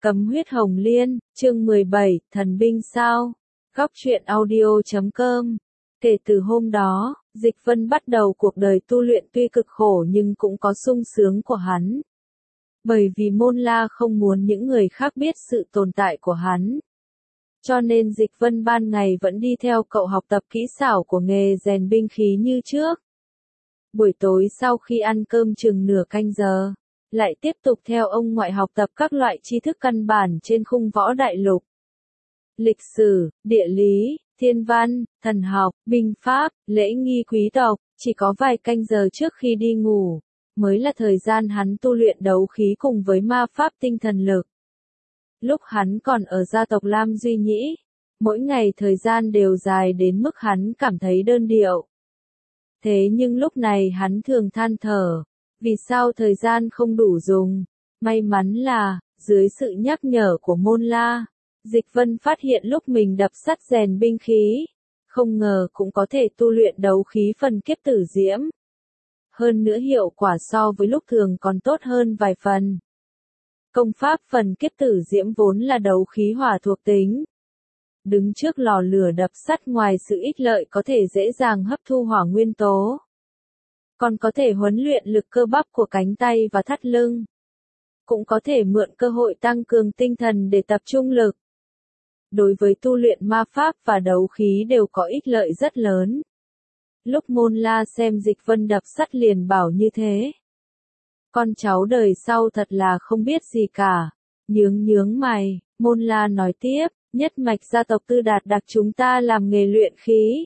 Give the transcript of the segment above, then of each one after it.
Cấm huyết hồng liên, chương 17, thần binh sao? Góc truyện audio.com. Kể từ hôm đó, Dịch Vân bắt đầu cuộc đời tu luyện tuy cực khổ nhưng cũng có sung sướng của hắn. Bởi vì Môn La không muốn những người khác biết sự tồn tại của hắn. Cho nên Dịch Vân ban ngày vẫn đi theo cậu học tập kỹ xảo của nghề rèn binh khí như trước. Buổi tối sau khi ăn cơm chừng nửa canh giờ, lại tiếp tục theo ông ngoại học tập các loại tri thức căn bản trên khung võ đại lục. Lịch sử, địa lý, thiên văn, thần học, binh pháp, lễ nghi quý tộc, chỉ có vài canh giờ trước khi đi ngủ, mới là thời gian hắn tu luyện đấu khí cùng với ma pháp tinh thần lực. Lúc hắn còn ở gia tộc Lam Duy Nhĩ, mỗi ngày thời gian đều dài đến mức hắn cảm thấy đơn điệu. Thế nhưng lúc này hắn thường than thở, vì sao thời gian không đủ dùng. May mắn là, dưới sự nhắc nhở của Môn La, Dịch Vân phát hiện lúc mình đập sắt rèn binh khí, không ngờ cũng có thể tu luyện đấu khí phần kiếp tử diễm. Hơn nữa hiệu quả so với lúc thường còn tốt hơn vài phần. Công pháp phần kiếp tử diễm vốn là đấu khí hỏa thuộc tính. Đứng trước lò lửa đập sắt ngoài sự ích lợi có thể dễ dàng hấp thu hỏa nguyên tố. Còn có thể huấn luyện lực cơ bắp của cánh tay và thắt lưng. Cũng có thể mượn cơ hội tăng cường tinh thần để tập trung lực. Đối với tu luyện ma pháp và đấu khí đều có ích lợi rất lớn. Lúc Môn La xem Dịch Vân đập sắt liền bảo như thế. Con cháu đời sau thật là không biết gì cả. Nhướng mày, Môn La nói tiếp, nhất mạch gia tộc Tư Đạt đặc chúng ta làm nghề luyện khí.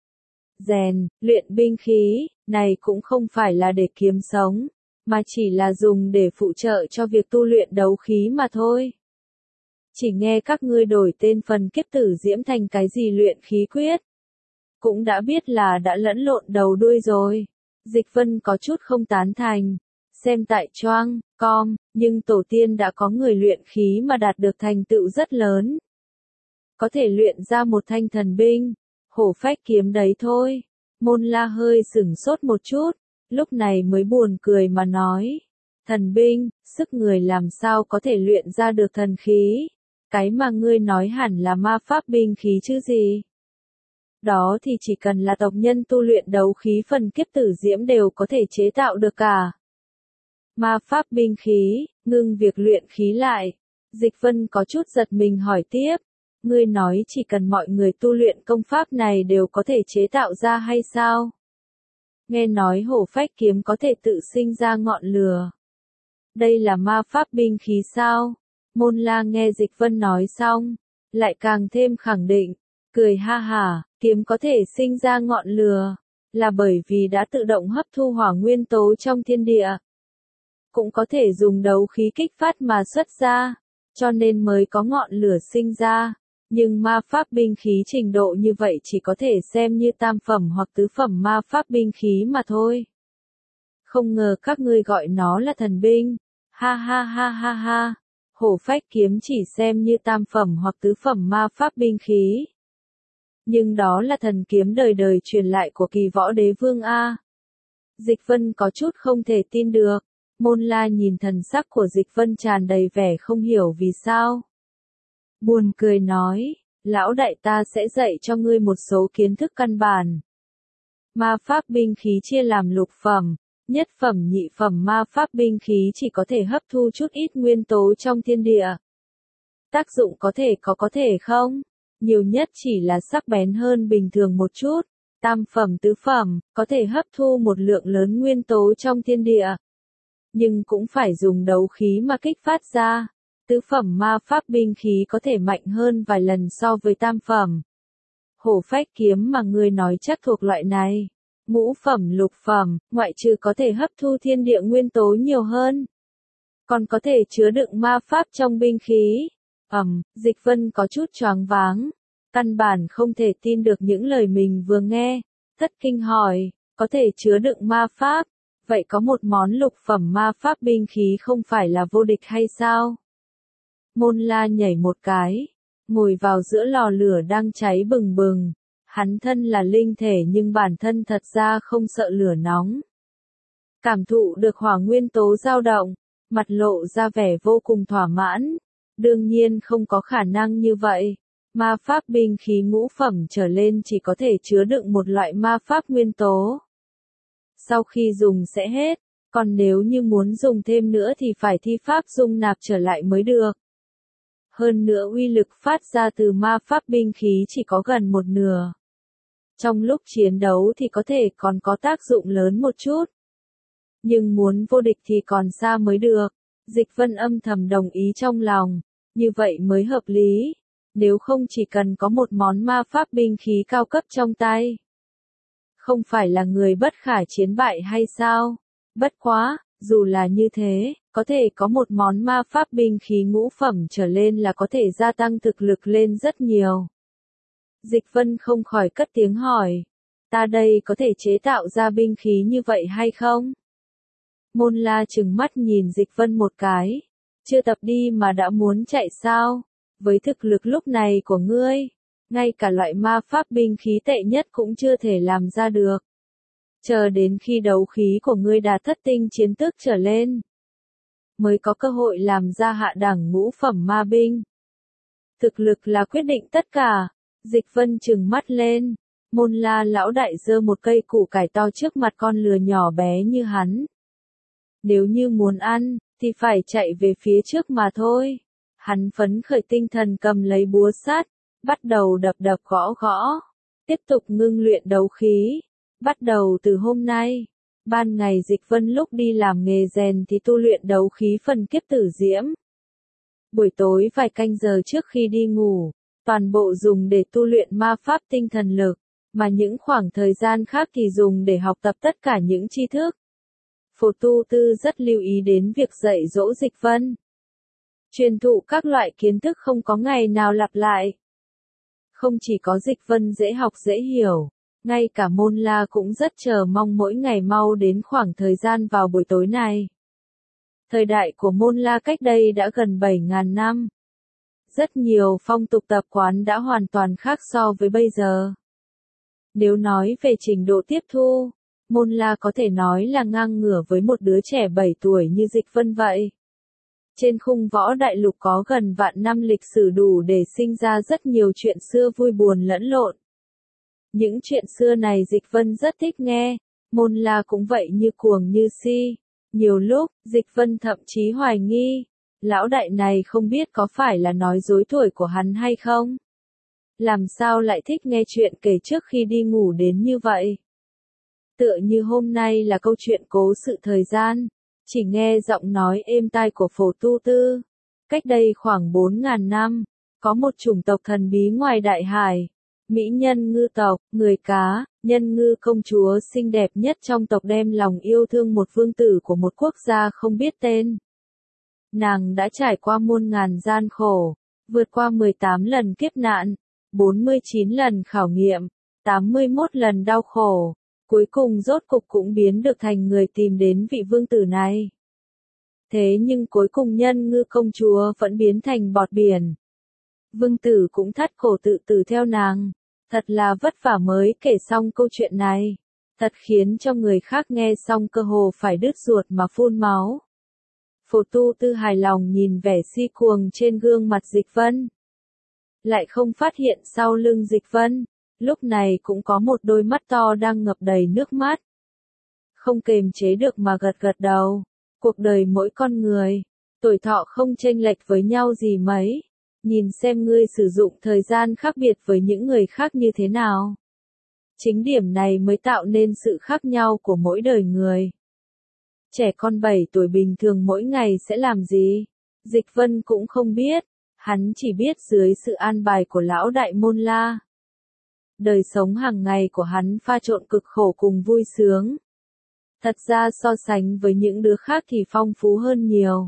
Rèn, luyện binh khí, này cũng không phải là để kiếm sống, mà chỉ là dùng để phụ trợ cho việc tu luyện đấu khí mà thôi. Chỉ nghe các ngươi đổi tên phần kiếp tử diễm thành cái gì luyện khí quyết. Cũng đã biết là đã lẫn lộn đầu đuôi rồi. Dịch Vân có chút không tán thành. Xem tại Choang, Com, nhưng tổ tiên đã có người luyện khí mà đạt được thành tựu rất lớn. Có thể luyện ra một thanh thần binh, hổ phách kiếm đấy thôi. Môn La hơi sửng sốt một chút, lúc này mới buồn cười mà nói. Thần binh, sức người làm sao có thể luyện ra được thần khí? Cái mà ngươi nói hẳn là ma pháp binh khí chứ gì? Đó thì chỉ cần là tộc nhân tu luyện đấu khí phần kiếp tử diễm đều có thể chế tạo được cả. Ma pháp binh khí, ngưng việc luyện khí lại. Dịch Vân có chút giật mình hỏi tiếp. Ngươi nói chỉ cần mọi người tu luyện công pháp này đều có thể chế tạo ra hay sao? Nghe nói hổ phách kiếm có thể tự sinh ra ngọn lửa. Đây là ma pháp binh khí sao? Môn La nghe Dịch Vân nói xong, lại càng thêm khẳng định, cười ha hả, kiếm có thể sinh ra ngọn lửa, là bởi vì đã tự động hấp thu hỏa nguyên tố trong thiên địa. Cũng có thể dùng đấu khí kích phát mà xuất ra, cho nên mới có ngọn lửa sinh ra. Nhưng ma pháp binh khí trình độ như vậy chỉ có thể xem như tam phẩm hoặc tứ phẩm ma pháp binh khí mà thôi. Không ngờ các ngươi gọi nó là thần binh. Ha ha ha ha ha. Hổ phách kiếm chỉ xem như tam phẩm hoặc tứ phẩm ma pháp binh khí. Nhưng đó là thần kiếm đời đời truyền lại của Kỳ Võ Đế Vương A. Dịch Vân có chút không thể tin được. Môn La nhìn thần sắc của Dịch Vân tràn đầy vẻ không hiểu vì sao. Buồn cười nói, lão đại ta sẽ dạy cho ngươi một số kiến thức căn bản. Ma pháp binh khí chia làm lục phẩm, nhất phẩm nhị phẩm ma pháp binh khí chỉ có thể hấp thu chút ít nguyên tố trong thiên địa. Tác dụng có thể không? Nhiều nhất chỉ là sắc bén hơn bình thường một chút. Tam phẩm tứ phẩm, có thể hấp thu một lượng lớn nguyên tố trong thiên địa. Nhưng cũng phải dùng đấu khí mà kích phát ra. Tứ phẩm ma pháp binh khí có thể mạnh hơn vài lần so với tam phẩm. Hổ phách kiếm mà ngươi nói chắc thuộc loại này. Ngũ phẩm lục phẩm, ngoại trừ có thể hấp thu thiên địa nguyên tố nhiều hơn. Còn có thể chứa đựng ma pháp trong binh khí. Dịch Vân có chút choáng váng. Căn bản không thể tin được những lời mình vừa nghe. Thất kinh hỏi, có thể chứa đựng ma pháp. Vậy có một món lục phẩm ma pháp binh khí không phải là vô địch hay sao? Môn La nhảy một cái, ngồi vào giữa lò lửa đang cháy bừng bừng. Hắn thân là linh thể nhưng bản thân thật ra không sợ lửa nóng. Cảm thụ được hỏa nguyên tố dao động, mặt lộ ra vẻ vô cùng thỏa mãn. Đương nhiên không có khả năng như vậy. Ma pháp binh khí ngũ phẩm trở lên chỉ có thể chứa đựng một loại ma pháp nguyên tố. Sau khi dùng sẽ hết, còn nếu như muốn dùng thêm nữa thì phải thi pháp dung nạp trở lại mới được. Hơn nữa uy lực phát ra từ ma pháp binh khí chỉ có gần một nửa. Trong lúc chiến đấu thì có thể còn có tác dụng lớn một chút. Nhưng muốn vô địch thì còn xa mới được. Dịch Vân âm thầm đồng ý trong lòng, như vậy mới hợp lý. Nếu không chỉ cần có một món ma pháp binh khí cao cấp trong tay. Không phải là người bất khả chiến bại hay sao? Bất quá, dù là như thế, có thể có một món ma pháp binh khí ngũ phẩm trở lên là có thể gia tăng thực lực lên rất nhiều. Dịch Vân không khỏi cất tiếng hỏi, ta đây có thể chế tạo ra binh khí như vậy hay không? Môn La trừng mắt nhìn Dịch Vân một cái, chưa tập đi mà đã muốn chạy sao? Với thực lực lúc này của ngươi, ngay cả loại ma pháp binh khí tệ nhất cũng chưa thể làm ra được. Chờ đến khi đấu khí của ngươi đạt thất tinh chiến tước trở lên, mới có cơ hội làm ra hạ đẳng ngũ phẩm ma binh. Thực lực là quyết định tất cả. Dịch Vân trừng mắt lên, Môn La lão đại giơ một cây củ cải to trước mặt con lừa nhỏ bé như hắn. Nếu như muốn ăn, thì phải chạy về phía trước mà thôi. Hắn phấn khởi tinh thần cầm lấy búa sắt, bắt đầu đập đập gõ gõ, tiếp tục ngưng luyện đấu khí. Bắt đầu từ hôm nay, ban ngày Dịch Vân lúc đi làm nghề rèn thì tu luyện đấu khí phần kiếp tử diễm. Buổi tối vài canh giờ trước khi đi ngủ, toàn bộ dùng để tu luyện ma pháp tinh thần lực, mà những khoảng thời gian khác thì dùng để học tập tất cả những tri thức. Phổ Tu Tư rất lưu ý đến việc dạy dỗ Dịch Vân. Truyền thụ các loại kiến thức không có ngày nào lặp lại. Không chỉ có Dịch Vân dễ học dễ hiểu, ngay cả Môn La cũng rất chờ mong mỗi ngày mau đến khoảng thời gian vào buổi tối này. Thời đại của Môn La cách đây đã gần 7.000 năm. Rất nhiều phong tục tập quán đã hoàn toàn khác so với bây giờ. Nếu nói về trình độ tiếp thu, Môn La có thể nói là ngang ngửa với một đứa trẻ 7 tuổi như Dịch Vân vậy. Trên khung võ đại lục có gần vạn năm lịch sử đủ để sinh ra rất nhiều chuyện xưa vui buồn lẫn lộn. Những chuyện xưa này Dịch Vân rất thích nghe, Môn La cũng vậy như cuồng như si. Nhiều lúc, Dịch Vân thậm chí hoài nghi, lão đại này không biết có phải là nói dối tuổi của hắn hay không? Làm sao lại thích nghe chuyện kể trước khi đi ngủ đến như vậy? Tựa như hôm nay là câu chuyện cố sự thời gian, chỉ nghe giọng nói êm tai của Phổ Tu Tư. Cách đây khoảng 4.000 năm, có một chủng tộc thần bí ngoài đại hải. Mỹ nhân ngư tộc, người cá, nhân ngư công chúa xinh đẹp nhất trong tộc đem lòng yêu thương một vương tử của một quốc gia không biết tên. Nàng đã trải qua muôn ngàn gian khổ, vượt qua 18 lần kiếp nạn, 49 lần khảo nghiệm, 81 lần đau khổ, cuối cùng rốt cục cũng biến được thành người tìm đến vị vương tử này. Thế nhưng cuối cùng nhân ngư công chúa vẫn biến thành bọt biển. Vương tử cũng thắt cổ tự tử theo nàng. Thật là vất vả mới kể xong câu chuyện này. Thật khiến cho người khác nghe xong cơ hồ phải đứt ruột mà phun máu. Phổ Tu Tư hài lòng nhìn vẻ si cuồng trên gương mặt Dịch Vân. Lại không phát hiện sau lưng Dịch Vân, lúc này cũng có một đôi mắt to đang ngập đầy nước mắt. Không kềm chế được mà gật gật đầu. Cuộc đời mỗi con người, tuổi thọ không chênh lệch với nhau gì mấy. Nhìn xem ngươi sử dụng thời gian khác biệt với những người khác như thế nào. Chính điểm này mới tạo nên sự khác nhau của mỗi đời người. Trẻ con 7 tuổi bình thường mỗi ngày sẽ làm gì? Dịch Vân cũng không biết, hắn chỉ biết dưới sự an bài của lão đại Môn La. Đời sống hàng ngày của hắn pha trộn cực khổ cùng vui sướng. Thật ra so sánh với những đứa khác thì phong phú hơn nhiều.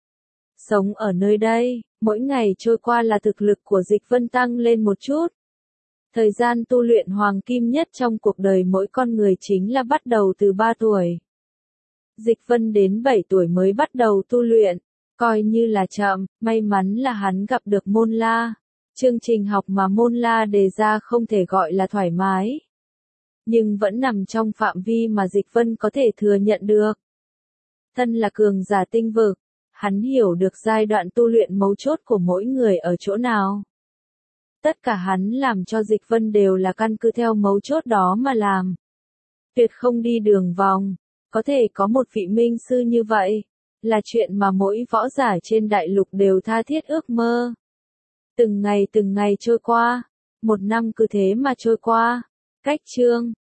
Sống ở nơi đây, mỗi ngày trôi qua là thực lực của Dịch Vân tăng lên một chút. Thời gian tu luyện hoàng kim nhất trong cuộc đời mỗi con người chính là bắt đầu từ 3 tuổi. Dịch Vân đến 7 tuổi mới bắt đầu tu luyện, coi như là chậm, may mắn là hắn gặp được Môn La. Chương trình học mà Môn La đề ra không thể gọi là thoải mái, nhưng vẫn nằm trong phạm vi mà Dịch Vân có thể thừa nhận được. Thân là cường giả tinh vực, Hắn hiểu được giai đoạn tu luyện mấu chốt của mỗi người ở chỗ nào. Tất cả hắn làm cho Dịch Vân đều là căn cứ theo mấu chốt đó mà làm. Tuyệt không đi đường vòng. Có thể có một vị minh sư như vậy, là chuyện mà mỗi võ giả trên đại lục đều tha thiết ước mơ. Từng ngày trôi qua, một năm cứ thế mà trôi qua. Cách chương